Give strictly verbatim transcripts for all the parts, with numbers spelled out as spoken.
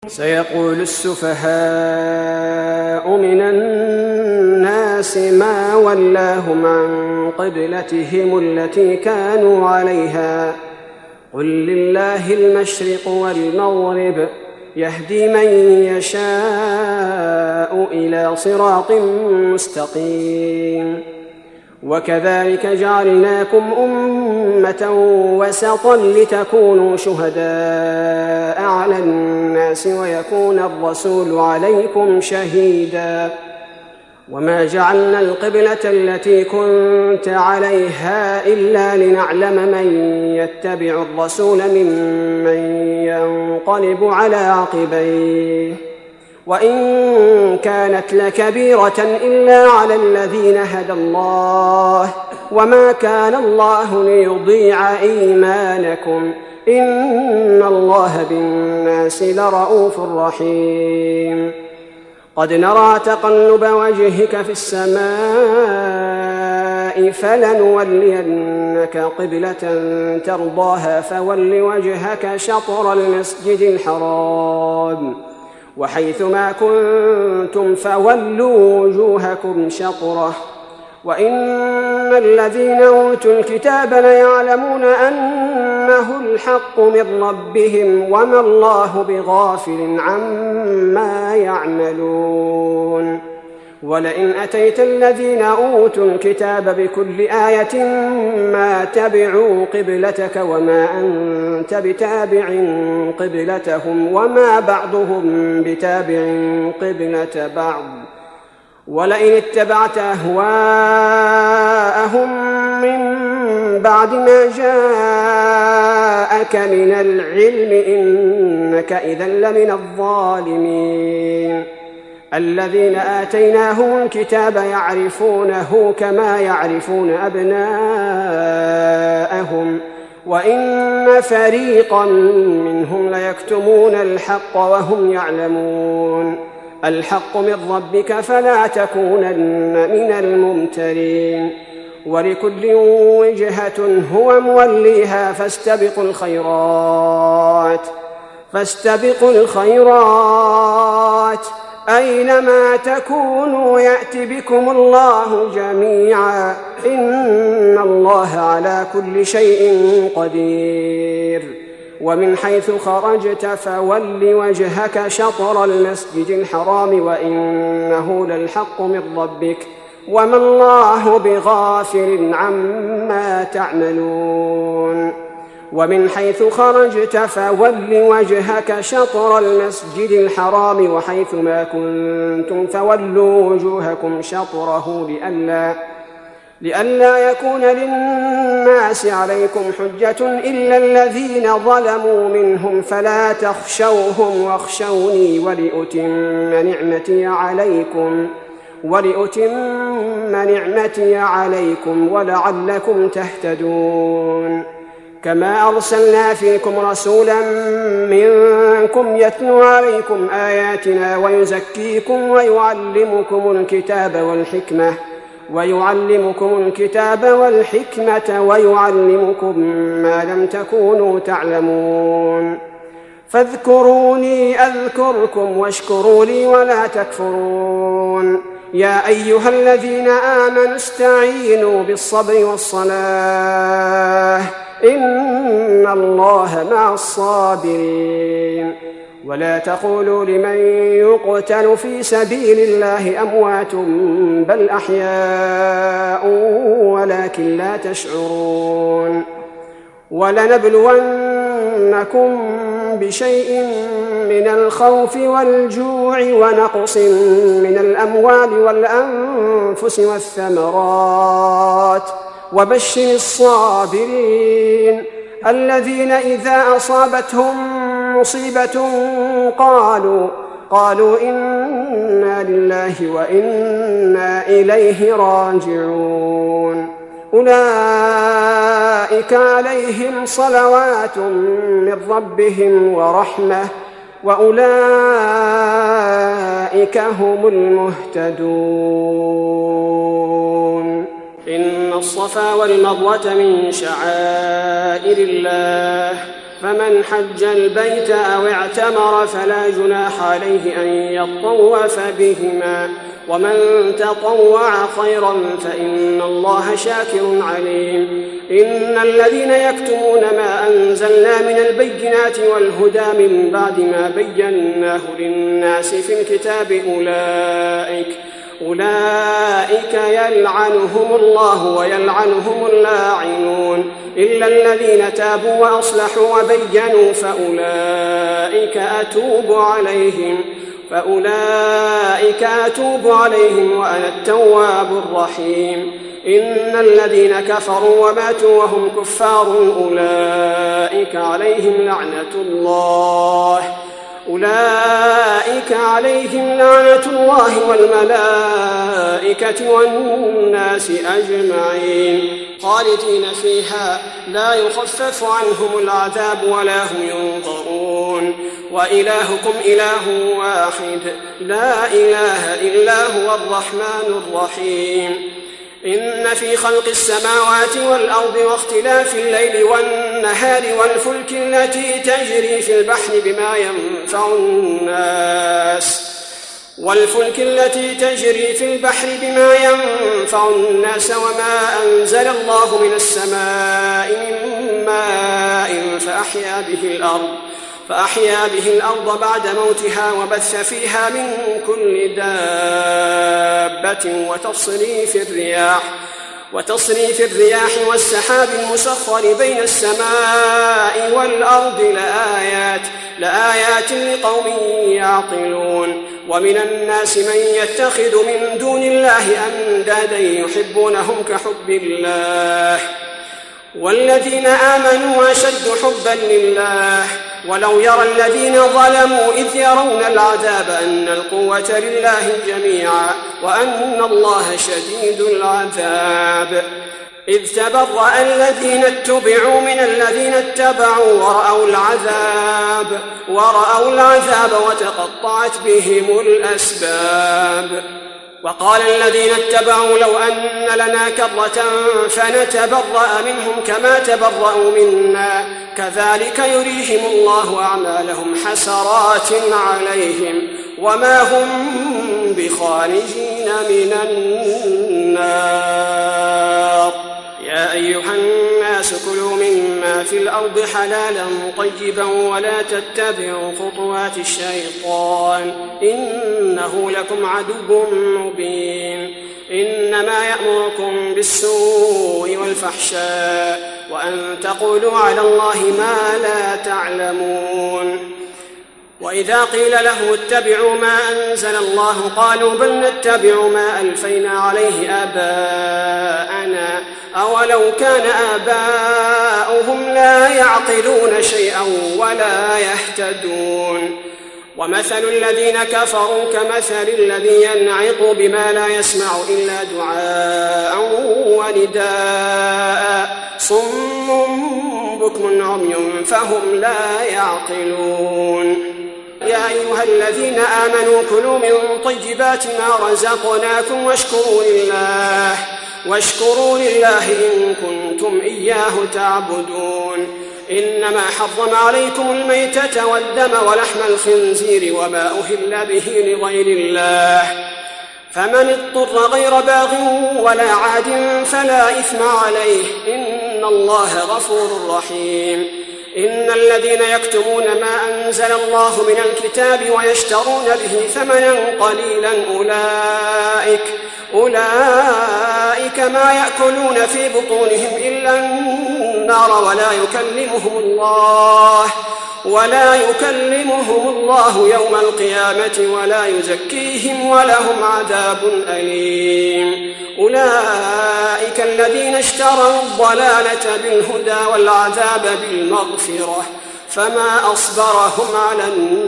سيقول السفهاء من الناس ما ولاهم عن قبلتهم التي كانوا عليها قل لله المشرق والمغرب يهدي من يشاء إلى صراط مستقيم وكذلك جعلناكم أمة وسطا لتكونوا شهداء على الناس ويكون الرسول عليكم شهيدا وما جعلنا القبلة التي كنت عليها إلا لنعلم من يتبع الرسول ممن ينقلب على عقبيه وإن كانت لكبيرة إلا على الذين هدى الله وما كان الله ليضيع إيمانكم إن الله بالناس لرءوف رحيم قد نرى تقلب وجهك في السماء فلنولينك قبلة ترضاها فول وجهك شطر المسجد الحرام وحيث ما كنتم فولوا وجوهكم شطره وإن الذين أوتوا الكتاب ليعلمون أنه الحق من ربهم وما الله بغافل عما يعملون ولئن أتيت الذين أوتوا الكتاب بكل آية ما تبعوا قبلتك وما أنت بتابع قبلتهم وما بعضهم بتابع قبلة بعض ولئن اتبعت أهواءهم من بعد ما جاءك من العلم إنك إذا لمن الظالمين الذين آتيناهم الكتاب يعرفونه كما يعرفون أبناءهم وإن فريقا منهم ليكتمون الحق وهم يعلمون الحق من ربك فلا تكونن من الممترين ولكل وجهة هو موليها فاستبقوا الخيرات فاستبقوا الخيرات أينما تكونوا يأت بكم الله جميعا إن الله على كل شيء قدير ومن حيث خرجت فول وجهك شطر المسجد الحرام وإنه للحق من ربك وما الله بغافل عما تعملون ومن حيث خرجت فول وجهك شطر المسجد الحرام وحيث ما كنتم فولوا وجوهكم شطره لئلا لئلا يكون للناس عليكم حجة إلا الذين ظلموا منهم فلا تخشوهم واخشوني ولأتم نعمتي عليكم ولأتم نعمتي عليكم ولعلكم تهتدون كما أرسلنا فيكم رسولا منكم يتلو عليكم آياتنا ويزكيكم ويعلمكم الكتاب والحكمة ويعلمكم الكتاب والحكمة ويعلمكم ما لم تكونوا تعلمون فاذكروني أذكركم واشكروا لي ولا تكفرون يا أيها الذين آمنوا استعينوا بالصبر والصلاة إن الله مع الصابرين ولا تقولوا لمن يقتل في سبيل الله أموات بل أحياء ولكن لا تشعرون ولنبلونكم بشيء من الخوف والجوع ونقص من الأموال والأنفس والثمرات وبشر الصابرين الذين إذا أصابتهم مصيبة قالوا قالوا إنا لله وإنا إليه راجعون أولئك عليهم صلوات من ربهم ورحمة وأولئك هم المهتدون إن الصفا والمروة من شعائر الله فمن حج البيت أو اعتمر فلا جناح عليه أن يطوف بهما ومن تطوع خيرا فإن الله شاكر عليم. إن الذين يكتمون ما أنزلنا من البينات والهدى من بعد ما بيناه للناس في الكتاب أولئك أولئك يلعنهم الله ويلعنهم اللاعنون إلا الذين تابوا وأصلحوا وبينوا فأولئك أتوب عليهم فأولئك أتوب عليهم وأنا التواب الرحيم. إن الذين كفروا وماتوا وهم كفار أولئك عليهم لعنة الله أولئك عليهم لعنة الله والملائكة والناس أجمعين خالدين فيها لا يخفف عنهم العذاب ولا هم ينظرون. وإلهكم إله واحد لا إله إلا هو الرحمن الرحيم. إن في خلق السماوات والأرض واختلاف الليل والنهار والفلك التي تجري في البحر بما ينفع الناس والفلك التي تجري في البحر بما ينفع الناس وما أنزل الله من السماء من ماء فأحيا به الأرض فأحيا به الأرض بعد موتها وبث فيها من كل دابة وتصريف الرياح وتصريف الرياح والسحاب المسخر بين السماء والأرض لآيات لآيات لقوم يعقلون. ومن الناس من يتخذ من دون الله أندادا يحبونهم كحب الله والذين آمنوا أشد حبا لله ولو يرى الذين ظلموا إذ يرون العذاب أن القوة لله جميعا وأن الله شديد العذاب. إذ تبرأ الذين اتبعوا من الذين اتبعوا ورأوا العذاب ورأوا العذاب وتقطعت بهم الأسباب. وقال الذين اتبعوا لو أن لنا كرة فنتبرأ منهم كما تبرأوا منا كذلك يريهم الله أعمالهم حسرات عليهم وما هم بخارجين من النار. يا أيها الناس كلوا مما في الأرض حلالا طيبا ولا تتبعوا خطوات الشيطان إنه لكم عدو مبين. إنما يأمركم بالسوء والفحشاء وأن تقولوا على الله ما لا تعلمون. وإذا قيل له اتبعوا ما أنزل الله قالوا بل نتبع ما ألفينا عليه آباءنا أولو كان آباؤهم لا يعقلون شيئا ولا يهتدون. ومثل الذين كفروا كمثل الذي ينعق بما لا يسمع إلا دعاء ونداء صم بكم عمي فهم لا يعقلون. يا أيها الذين آمنوا كلوا من طيبات ما رزقناكم واشكروا لله واشكروا لله إن كنتم إياه تعبدون. إنما حرم عليكم الميتة والدم ولحم الخنزير وما أهل به لغير الله فمن اضطر غير باغ ولا عاد فلا إثم عليه إن الله غفور رحيم. إن الذين يكتمون ما أنزل الله من الكتاب ويشترون به ثمنا قليلا أولئك أولئك ما يأكلون في بطونهم إلا النار ولا يكلمهم الله ولا يكلمهم الله يوم القيامة ولا يزكيهم ولهم عذاب أليم. أولئك الذين اشتروا الضلالة بالهدى والعذاب بالمغفرة فما أصبرهم على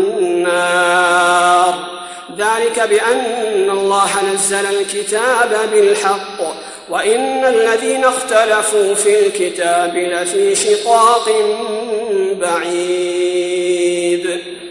النار ذلك بأن الله نزل الكتاب بالحق وإن الذين اختلفوا في الكتاب لفي شقاق بعيد.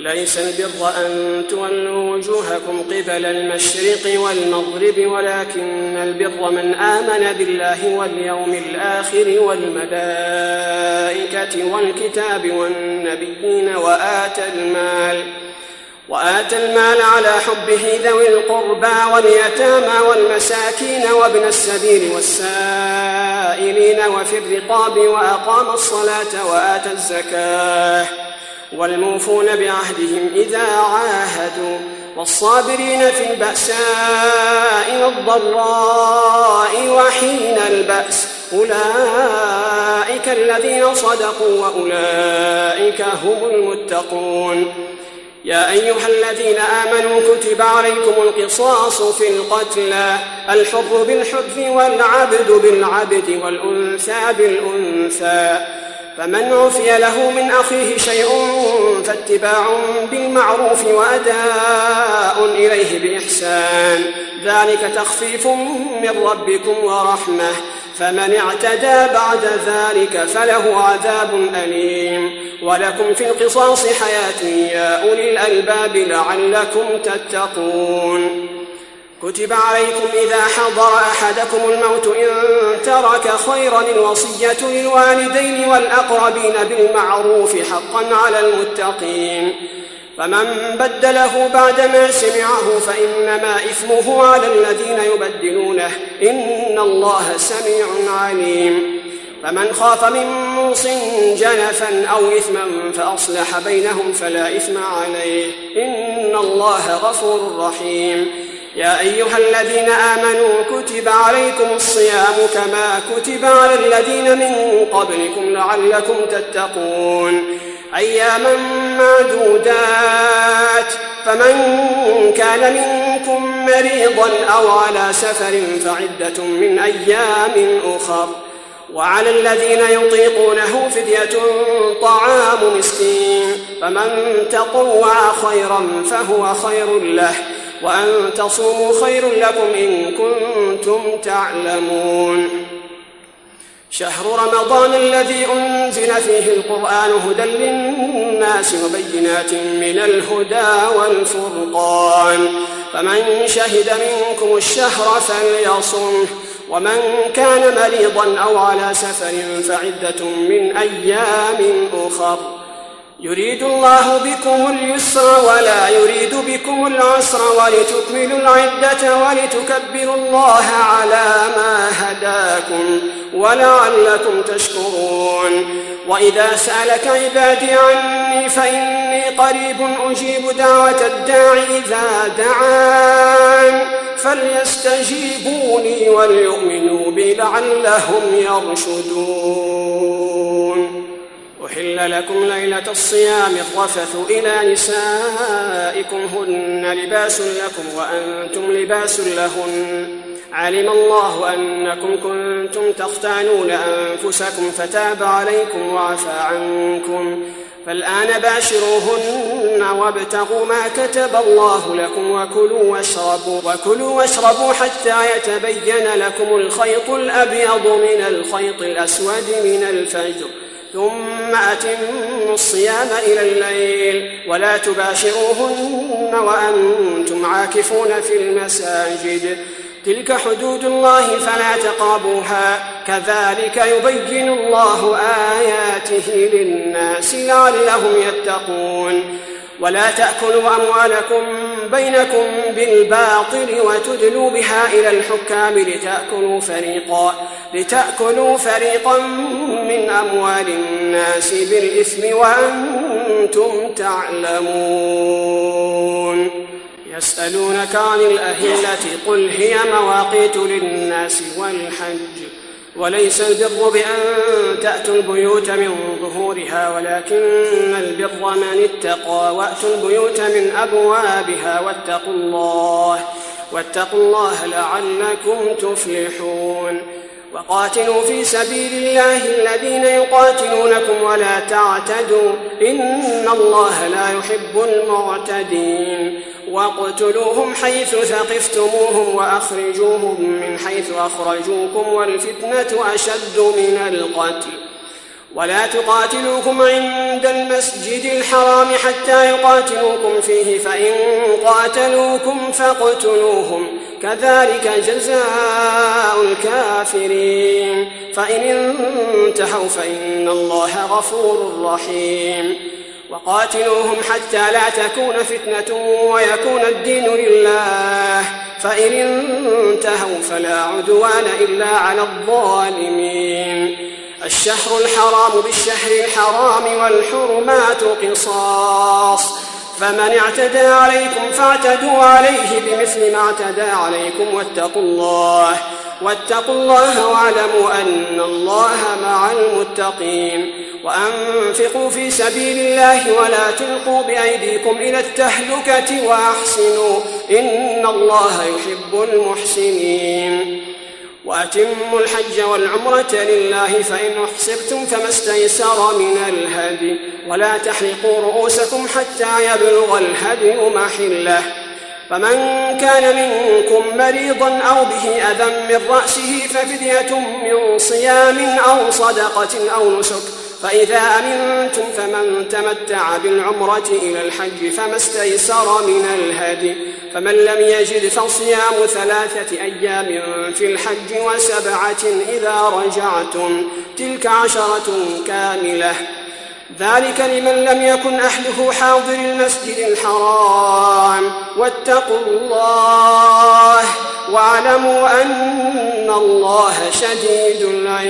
ليس البر أن تولوا وجوهكم قبل المشرق والمغرب ولكن البر من آمن بالله واليوم الآخر والملائكة والكتاب والنبيين وآتى المال وآتى المال على حبه ذوي القربى واليتامى والمساكين وابن السبيل والسائلين وفي الرقاب وأقام الصلاة وآتى الزكاة والموفون بعهدهم إذا عاهدوا والصابرين في البأساء والضراء وحين البأس أولئك الذين صدقوا وأولئك هم المتقون. يا أيها الذين آمنوا كتب عليكم القصاص في القتلى الحر بالحر والعبد بالعبد والأنثى بالأنثى فمن عفي له من أخيه شيء فاتباع بالمعروف وأداء إليه بإحسان ذلك تخفيف من ربكم ورحمة فمن اعتدى بعد ذلك فله عذاب أليم. ولكم في القصاص حياة يا أولي الألباب لعلكم تتقون. كتب عليكم إذا حضر أحدكم الموت إن ترك خيرا الوصية للوالدين والأقربين بالمعروف حقا على المتقين فمن بدله بعدما سمعه فإنما إثمه على الذين يبدلونه إن الله سميع عليم. فمن خاف من موص جنفا أو إثما فأصلح بينهم فلا إثم عليه إن الله غفور رحيم. يا أيها الذين آمنوا كتب عليكم الصيام كما كتب على الذين من قبلكم لعلكم تتقون أياما معدودات فمن كان منكم مريضا أو على سفر فعدة من أيام أخر وعلى الذين يطيقونه فدية طعام مسكين فمن تطوع خيرا فهو خير له وأن تصوموا خير لكم إن كنتم تعلمون. شهر رمضان الذي أنزل فيه القرآن هدى للناس وبينات من الهدى والفرقان فمن شهد منكم الشهر فليصمه ومن كان مريضا أو على سفر فعدة من أيام أخر يريد الله بكم اليسر ولا يريد بكم العسر ولتكملوا العدة ولتكبروا الله على ما هداكم ولعلكم تشكرون. وإذا سألك عبادي عني فإني قريب أجيب دعوة الداع إذا دعان فليستجيبوني وليؤمنوا بي لعلهم يرشدون. أحل لكم ليلة الصيام الرفث إلى نسائكم هن لباس لكم وأنتم لباس لهن علم الله أنكم كنتم تختانون أنفسكم فتاب عليكم وعفى عنكم فالآن باشروهن وابتغوا ما كتب الله لكم وكلوا واشربوا, وكلوا واشربوا حتى يتبين لكم الخيط الأبيض من الخيط الأسود من الفجر ثم أتموا الصيام إلى الليل ولا تباشروهن وأنتم عاكفون في المساجد تلك حدود الله فلا تقربوها كذلك يبين الله آياته للناس لعلهم يتقون. ولا تأكلوا أموالكم بينكم بالباطل وتدلوا بها إلى الحكام لتأكلوا فريقا, لتأكلوا فريقا من أموال الناس بالإثم وأنتم تعلمون. يسألونك عن الأهلة قل هي مواقيت للناس والحج وليس البر بأن تأتوا البيوت من ظهورها ولكن البر من اتقى وأتوا البيوت من أبوابها واتقوا الله واتقوا الله لعلكم تفلحون. وقاتلوا في سبيل الله الذين يقاتلونكم ولا تعتدوا إن الله لا يحب المعتدين. واقتلوهم حيث ثقفتموهم وأخرجوهم من حيث أخرجوكم والفتنة أشد من القتل ولا تقاتلوكم عند المسجد الحرام حتى يقاتلوكم فيه فإن قاتلوكم فاقتلوهم كذلك جزاء الكافرين فإن انتهوا فإن الله غفور رحيم وقاتلوهم حتى لا تكون فتنة ويكون الدين لله فإن انتهوا فلا عدوان إلا على الظالمين الشهر الحرام بالشهر الحرام والحرمات قصاص فمن اعتدى عليكم فاعتدوا عليه بمثل ما اعتدى عليكم واتقوا الله واتقوا الله واعلموا أن الله مع المتقين وأنفقوا في سبيل الله ولا تلقوا بأيديكم إلى التهلكة وأحسنوا إن الله يحب المحسنين وأتموا الحج والعمرة لله فإن أحصرتم فما استيسر من الهدي ولا تحلقوا رؤوسكم حتى يبلغ الهدي محله فمن كان منكم مريضا أو به أذى من رأسه ففدية من صيام أو صدقة أو نسك فإذا أمنتم فمن تمتع بالعمرة إلى الحج فما استيسر من الهدي فمن لم يجد فصيام ثلاثة أيام في الحج وسبعة إذا رجعتم تلك عشرة كاملة ذلك لمن لم يكن أهله حاضر المسجد الحرام واتقوا الله واعلموا أن الله شديد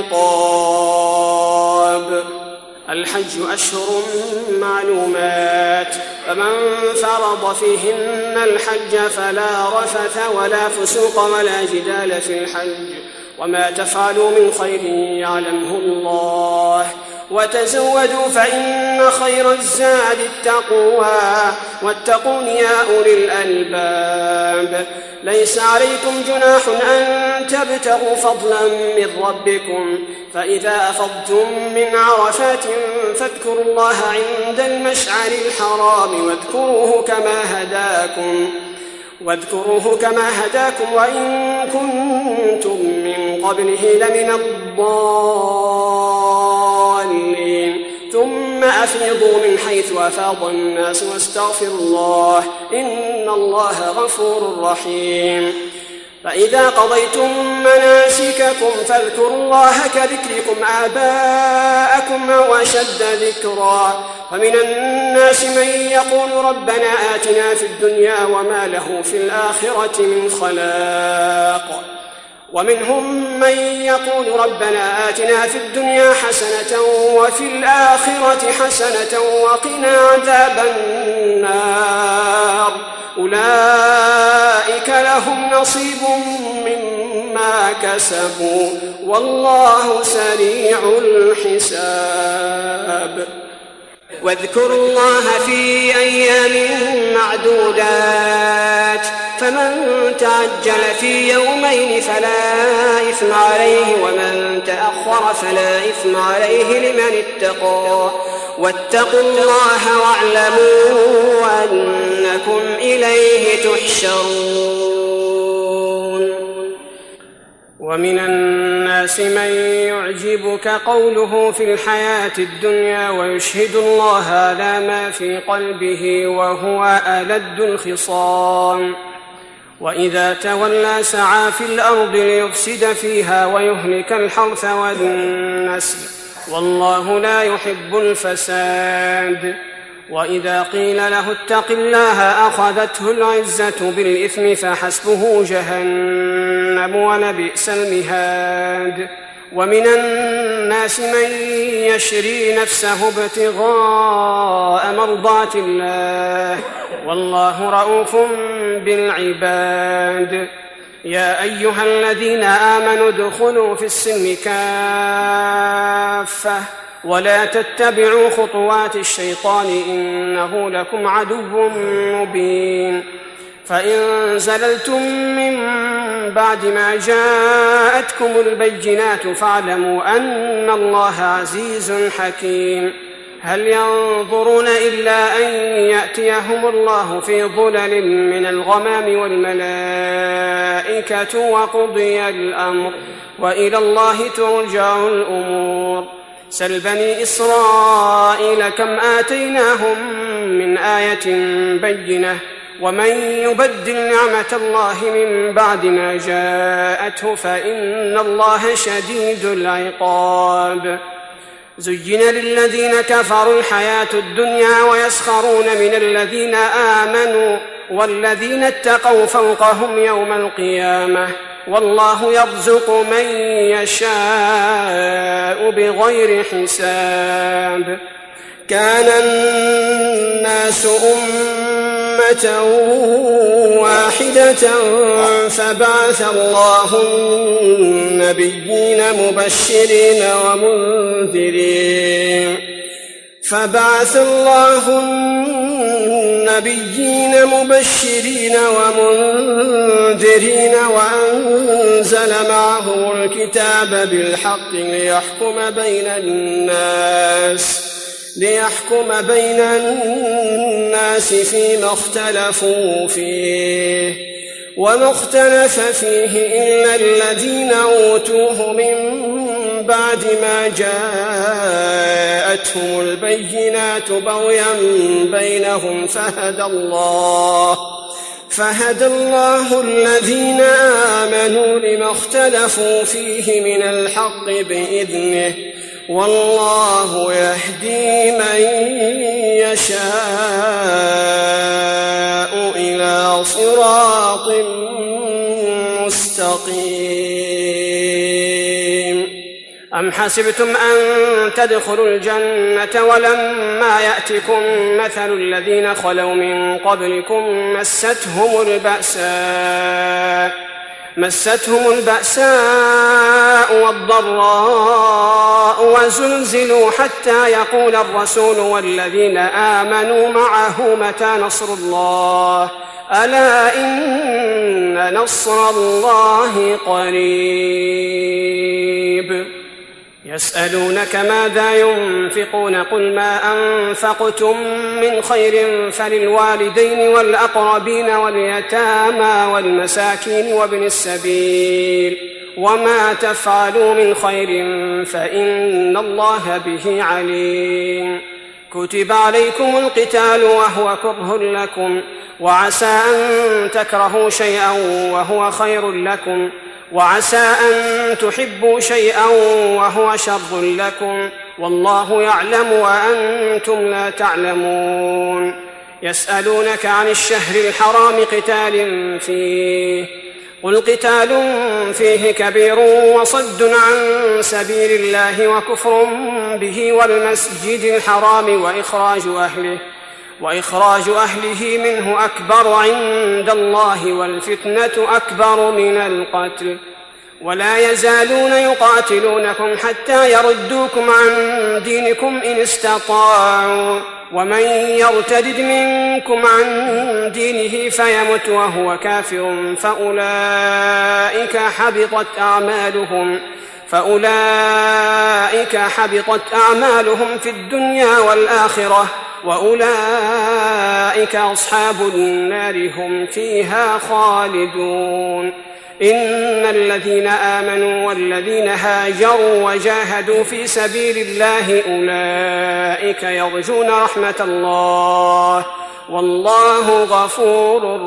العقاب الحج أشهر معلومات فمن فرض فيهن الحج فلا رفث ولا فسوق ولا جدال في الحج وما تفعلوا من خير يعلمه الله وتزودوا فإن خير الزاد التقوى واتقون يا أولي الألباب ليس عليكم جناح أن تبتغوا فضلا من ربكم فإذا أفضتم من عرفات فاذكروا الله عند المشعر الحرام واذكروه كما هداكم واذكروه كما هداكم وإن كنتم من قبله لمن الضالين ثم أفيضوا من حيث أفاض الناس واستغفروا الله إن الله غفور رحيم فإذا قضيتم مناسككم فاذكروا الله كذكركم آباءكم أو أشد ذكرا ومن الناس من يقول ربنا آتنا في الدنيا وما له في الآخرة من خلاق ومنهم من يقول ربنا آتنا في الدنيا حسنة وفي الآخرة حسنة وقنا عذاب النار أولئك لهم نصيب مما كسبوا والله سريع الحساب واذكروا الله في أيام معدودات فمن تعجل في يومين فلا إثم عليه ومن تأخر فلا إثم عليه لمن اتقى واتقوا الله واعلموا أنكم إليه تحشرون ومن الناس من يعجبك قوله في الحياة الدنيا ويشهد الله على ما في قلبه وهو ألد الخصام وإذا تولى سعى في الأرض ليفسد فيها ويهلك الحرث والنسل والله لا يحب الفساد وإذا قيل له اتق الله أخذته العزة بالإثم فحسبه جهنم ولبئس المهاد ومن الناس من يشري نفسه ابتغاء مرضات الله والله رؤوف بالعباد يا أيها الذين آمنوا ادخلوا في السلم كافة ولا تتبعوا خطوات الشيطان إنه لكم عدو مبين فإن زللتم من بعد ما جاءتكم البينات فاعلموا أن الله عزيز حكيم هل ينظرون إلا أن يأتيهم الله في ظلل من الغمام والملائكة وقضي الأمر وإلى الله ترجع الأمور سل بني إسرائيل كم آتيناهم من آية بينة ومن يبدل نعمة الله من بعد ما جاءته فإن الله شديد العقاب. زين للذين كفروا الحياة الدنيا ويسخرون من الذين آمنوا والذين اتقوا فوقهم يوم القيامة والله يرزق من يشاء بغير حساب. كان الناس أمة واحدة فبعث الله النبيين مبشرين ومنذرين فبعث الله النبيين مبشرين ومنذرين وأنزل معهم الكتاب بالحق ليحكم بين الناس ليحكم بين الناس فيما اختلفوا فيه وما اختلف فيه إلا الذين أوتوه من بعد ما جاءتهم البينات بغيا بينهم فهدى الله فهدى الله الذين آمنوا لما اختلفوا فيه من الحق بإذنه والله يهدي من يشاء إلى صراط مستقيم. أم حسبتم أن تدخلوا الجنة ولما يأتكم مثل الذين خلوا من قبلكم مستهم البأساء مستهم البأساء والضراء وزلزلوا حتى يقول الرسول والذين آمنوا معه متى نصر الله ألا إن نصر الله قريب. يسألونك ماذا ينفقون قل ما أنفقتم من خير فللوالدين والأقربين واليتامى والمساكين وابن السبيل وما تفعلوا من خير فإن الله به عليم. كتب عليكم القتال وهو كره لكم وعسى أن تكرهوا شيئا وهو خير لكم وعسى أن تحبوا شيئا وهو شر لكم والله يعلم وأنتم لا تعلمون. يسألونك عن الشهر الحرام قتال فيه قل قتال فيه كبير وصد عن سبيل الله وكفر به والمسجد الحرام وإخراج أهله وإخراج أهله منه أكبر عند الله والفتنة أكبر من القتل ولا يزالون يقاتلونكم حتى يردوكم عن دينكم إن استطاعوا ومن يرتد منكم عن دينه فيمت وهو كافر فأولئك حبطت أعمالهم فأولئك حبطت أعمالهم في الدنيا والآخرة وأولئك أصحاب النار هم فيها خالدون. إن الذين آمنوا والذين هاجروا وجاهدوا في سبيل الله أولئك يرجون رحمة الله والله غفور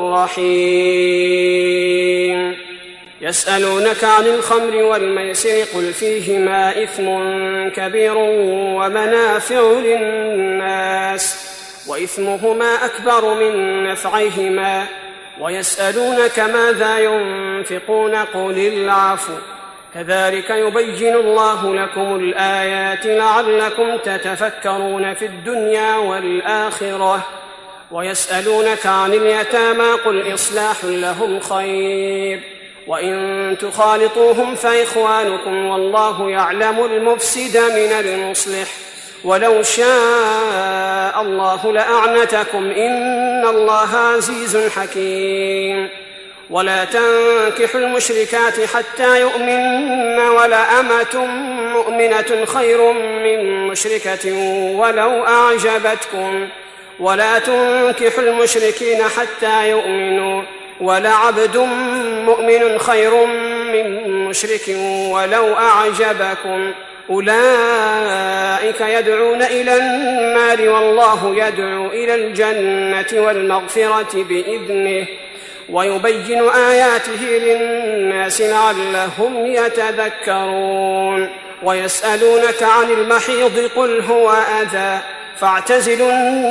رحيم. يسألونك عن الخمر والميسر قل فيهما إثم كبير ومنافع للناس وإثمهما أكبر من نفعهما ويسألونك ماذا ينفقون قل العفو كذلك يبين الله لكم الآيات لعلكم تتفكرون في الدنيا والآخرة. ويسألونك عن اليتامى قل إصلاح لهم خير وإن تخالطوهم فإخوانكم والله يعلم المفسد من المصلح ولو شاء الله لأعنتكم إن الله عزيز حكيم. ولا تنكحوا المشركات حتى يؤمنن ولأمة مؤمنة خير من مشركة ولو أعجبتكم ولا تنكحوا المشركين حتى يؤمنوا ولعبد مؤمن خير من مشرك ولو أعجبكم أولئك يدعون إلى النار والله يدعو إلى الجنة والمغفرة بإذنه ويبين آياته للناس لعلهم يتذكرون. ويسألونك عن المحيض قل هو أذى فاعتزلوا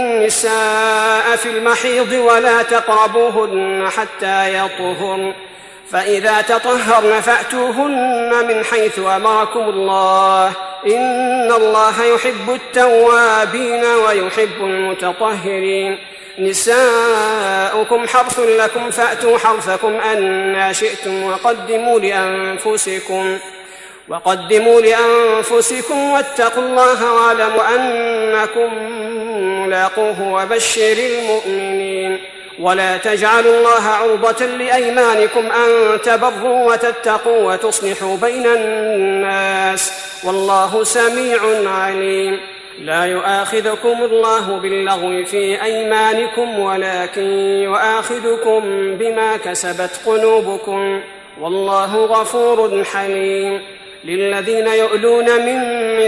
النساء في المحيض ولا تقربوهن حتى يطهرن فإذا تطهرن فأتوهن من حيث أمركم الله إن الله يحب التوابين ويحب المتطهرين. نساؤكم حرث لكم فأتوا حرثكم أنى شئتم وقدموا لأنفسكم وقدموا لأنفسكم واتقوا الله واعلموا أنكم ملاقوه وبشر المؤمنين. ولا تجعلوا الله عرضة لأيمانكم أن تبروا وتتقوا وتصلحوا بين الناس والله سميع عليم. لا يؤاخذكم الله باللغو في أيمانكم ولكن يؤاخذكم بما كسبت قلوبكم والله غفور حليم. للذين يؤلون من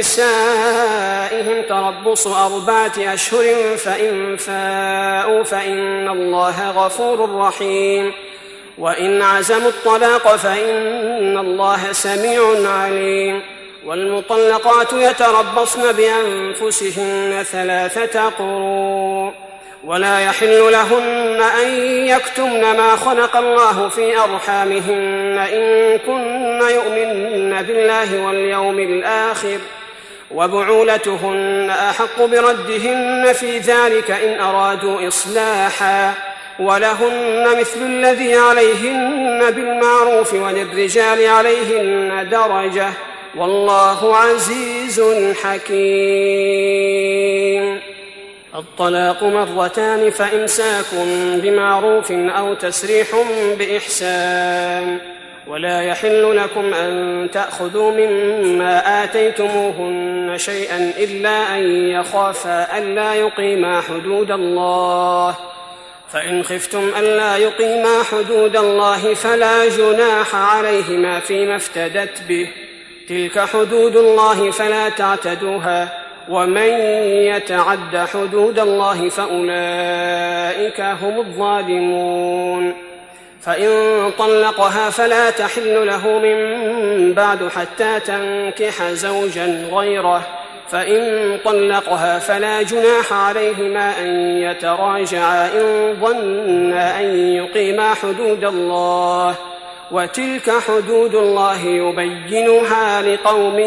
نسائهم تربص أربعة أشهر فإن فاءوا فإن الله غفور رحيم. وإن عزموا الطلاق فإن الله سميع عليم. والمطلقات يتربصن بأنفسهن ثلاثة قروء ولا يحل لهن أن يكتمن ما خلق الله في أرحامهن إن كن يؤمن بالله واليوم الآخر وبعولتهن أحق بردهن في ذلك إن أرادوا إصلاحا ولهن مثل الذي عليهن بالمعروف وللرجال عليهن درجة والله عزيز حكيم. الطلاق مرتان فإمساك بمعروف أو تسريح بإحسان ولا يحل لكم أن تأخذوا مما آتيتموهن شيئا إلا أن يخافا ألا يقيما حدود الله فإن خفتم ألا يقيما حدود الله فلا جناح عليهما فيما افتدت به تلك حدود الله فلا تعتدوها ومن يتعد حدود الله فأولئك هم الظالمون. فإن طلقها فلا تحل له من بعد حتى تنكح زوجا غيره فإن طلقها فلا جناح عليهما أن يتراجعا إن ظنا أن يقيما حدود الله وتلك حدود الله يبينها لقوم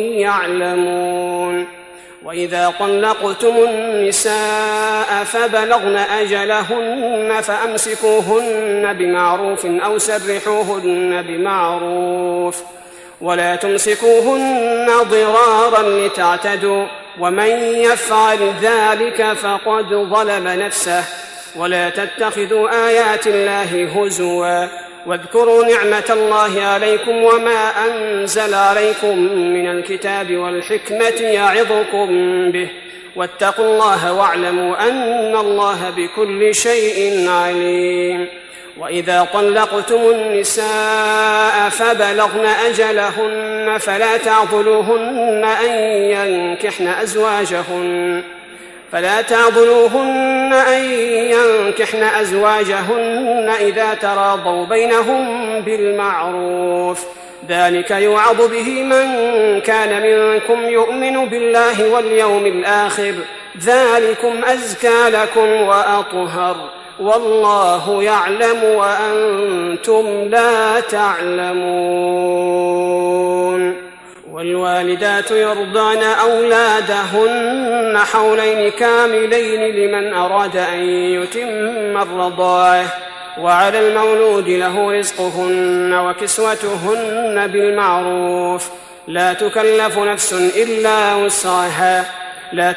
يعلمون. وإذا طلقتم النساء فبلغن أجلهن فأمسكوهن بمعروف أو سرحوهن بمعروف ولا تمسكوهن ضرارا لتعتدوا ومن يفعل ذلك فقد ظلم نفسه. ولا تتخذوا آيات الله هزوا واذكروا نعمة الله عليكم وما أنزل عليكم من الكتاب والحكمة يعظكم به واتقوا الله واعلموا أن الله بكل شيء عليم. وإذا طلقتم النساء فبلغن أجلهن فلا تعضلوهن أن ينكحن أزواجهن فلا تعضلوهن أن ينكحن أزواجهن إذا تراضوا بينهم بالمعروف ذلك يوعظ به من كان منكم يؤمن بالله واليوم الآخر ذلكم أزكى لكم وأطهر والله يعلم وأنتم لا تعلمون. والوالدات يرضعن أولادهن حولين كاملين لمن أراد أن يتم الرضاعة وعلى المولود له رزقهن وكسوتهن بالمعروف لا تكلف نفس إلا وسعها لا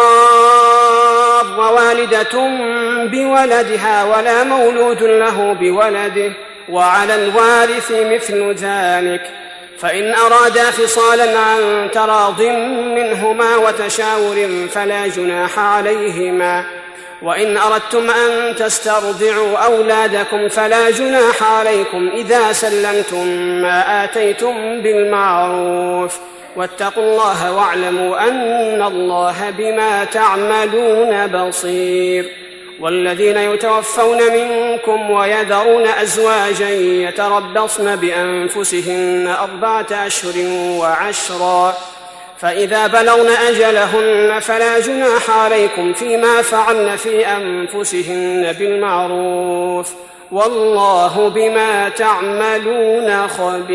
تضار والدة بولدها ولا مولود له بولده وعلى الوارث مثل ذلك فإن أرادا فصالا عن تراض منهما وتشاور فلا جناح عليهما وإن أردتم أن تسترضعوا أولادكم فلا جناح عليكم إذا سلمتم ما آتيتم بالمعروف واتقوا الله واعلموا أن الله بما تعملون بصير. والذين يتوفون منكم ويذرون أزواجا يتربصن بأنفسهن أربعة أشهر وعشرا فإذا بلغن أجلهن فلا جناح عليكم فيما فعلن في أنفسهن بالمعروف والله بما تعملون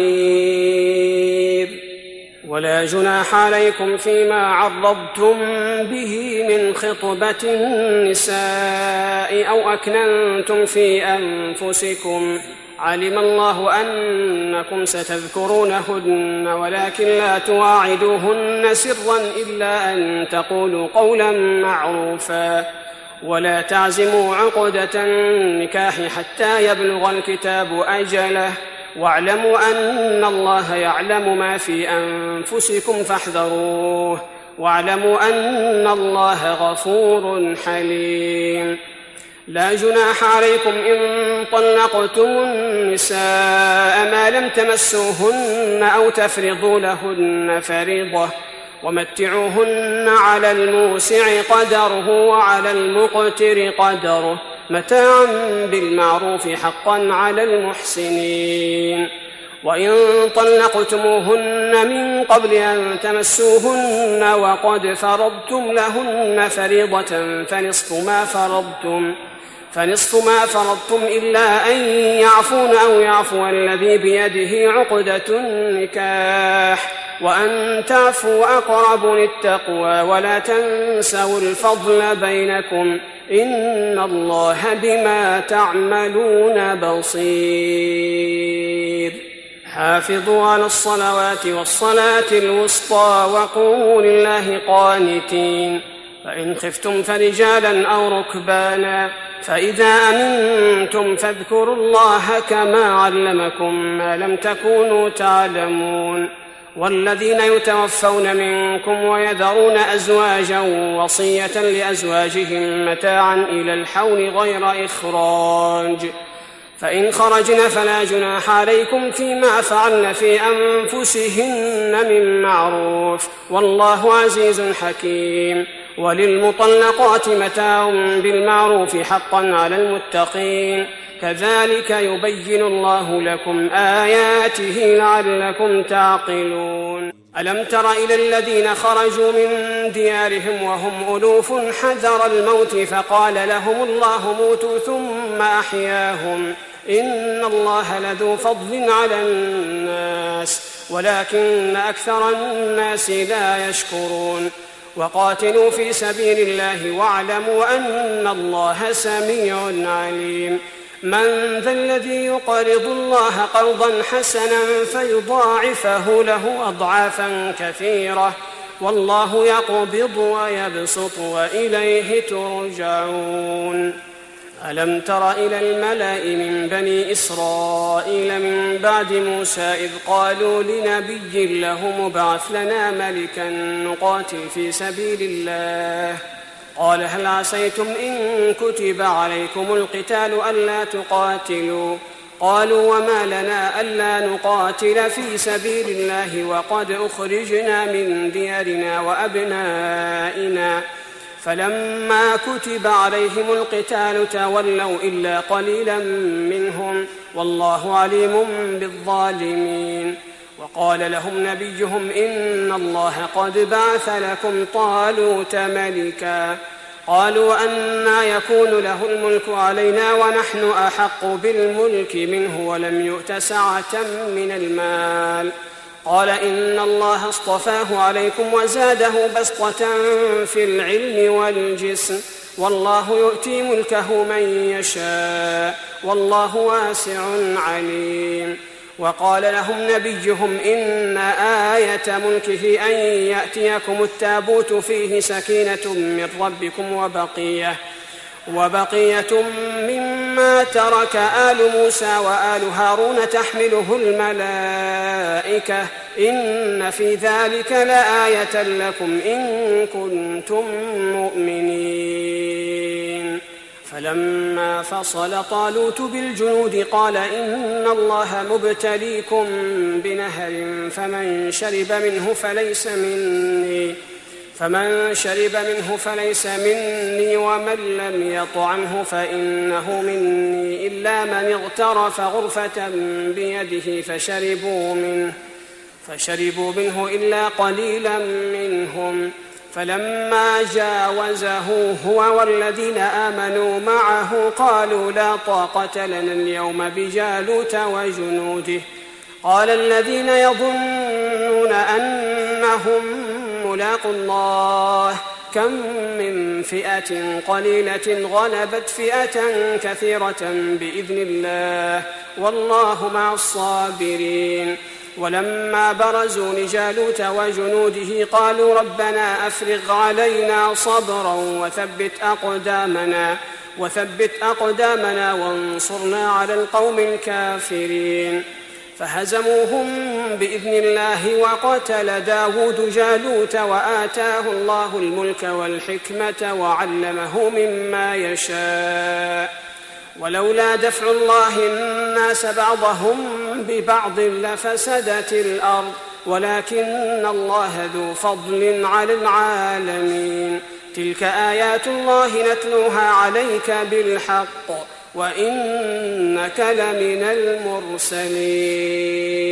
خبير. ولا جناح عليكم فيما عرضتم به من خطبة النساء أو أكننتم في أنفسكم علم الله أنكم ستذكرونهن ولكن لا تواعدوهن سرا إلا أن تقولوا قولا معروفا ولا تعزموا عقدة النكاح حتى يبلغ الكتاب أجله واعلموا أن الله يعلم ما في أنفسكم فاحذروه واعلموا أن الله غفور حليم. لا جناح عليكم إن طلقتم النساء ما لم تمسوهن أو تفرضوا لهن فريضة ومتعوهن على الموسع قدره وعلى المقتر قدره متاعا بالمعروف حقا على المحسنين. وإن طلقتموهن من قبل أن تمسوهن وقد فرضتم لهن فريضة فنصف ما فرضتم فنصف ما فرضتم إلا أن يعفون أو يعفو الذي بيده عقدة النكاح وأن تعفوا أقرب للتقوى ولا تنسوا الفضل بينكم إن الله بما تعملون بصير. حافظوا على الصلوات والصلاة الوسطى وقوموا لله قانتين. فإن خفتم فرجالا أو ركبانا فإذا أمنتم فاذكروا الله كما علمكم ما لم تكونوا تعلمون. والذين يتوفون منكم ويذرون أزواجا وصية لأزواجهم متاعا إلى الحول غير إخراج فإن خرجن فلا جناح عليكم فيما فعلن في أنفسهن من معروف والله عزيز حكيم. وللمطلقات متاع بالمعروف حقا على المتقين كذلك يبين الله لكم آياته لعلكم تعقلون. ألم تر إلى الذين خرجوا من ديارهم وهم ألوف حذر الموت فقال لهم الله موتوا ثم أحياهم إن الله لذو فضل على الناس ولكن أكثر الناس لا يشكرون. وقاتلوا في سبيل الله واعلموا أن الله سميع عليم. من ذا الذي يقرض الله قرضا حسنا فيضاعفه له أضعافا كثيرة والله يقبض ويبسط وإليه ترجعون. ألم تر إلى الملأ من بني إسرائيل من بعد موسى إذ قالوا لنبي له مبعث لنا ملكا نقاتل في سبيل الله قال هل عسيتم إن كتب عليكم القتال ألا تقاتلوا قالوا وما لنا ألا نقاتل في سبيل الله وقد أخرجنا من ديارنا وأبنائنا فلما كتب عليهم القتال تولوا إلا قليلا منهم والله عليم بالظالمين. وقال لهم نبيهم إن الله قد بعث لكم طالوت ملكا قالوا أنى يكون له الملك علينا ونحن أحق بالملك منه ولم يؤت سعة من المال قال إن الله اصطفاه عليكم وزاده بسطة في العلم والجسم والله يؤتي ملكه من يشاء والله واسع عليم. وقال لهم نبيهم إن آية ملكه أن يأتيكم التابوت فيه سكينة من ربكم وبقية وبقية مما ترك آل موسى وآل هارون تحمله الملائكة إن في ذلك لآية لكم إن كنتم مؤمنين. فلما فصل طالوت بالجنود قال إن الله مبتليكم بنهر فمن شرب منه فليس مني فمن شرب منه فليس مني ومن لم يطعمه فإنه مني إلا من اغترف غرفة بيده فشربوا منه فشربوا منه إلا قليلا منهم. فلما جاوزه هو والذين آمنوا معه قالوا لا طاقة لنا اليوم بجالوت وجنوده. قال الذين يظنون أنهم ملاقوا الله كم من فئة قليلة غلبت فئة كثيرة بإذن الله والله مع الصابرين. ولما برزوا لجالوت وجنوده قالوا ربنا أفرغ علينا صبرا وثبت أقدامنا وثبت أقدامنا وانصرنا على القوم الكافرين. فهزموهم بإذن الله وقتل داود جالوت وآتاه الله الملك والحكمة وعلمه مما يشاء. ولولا دفع الله الناس بعضهم ببعض لفسدت الأرض ولكن الله ذو فضل على العالمين. تلك آيات الله نتلوها عليك بالحق وإنك لمن المرسلين.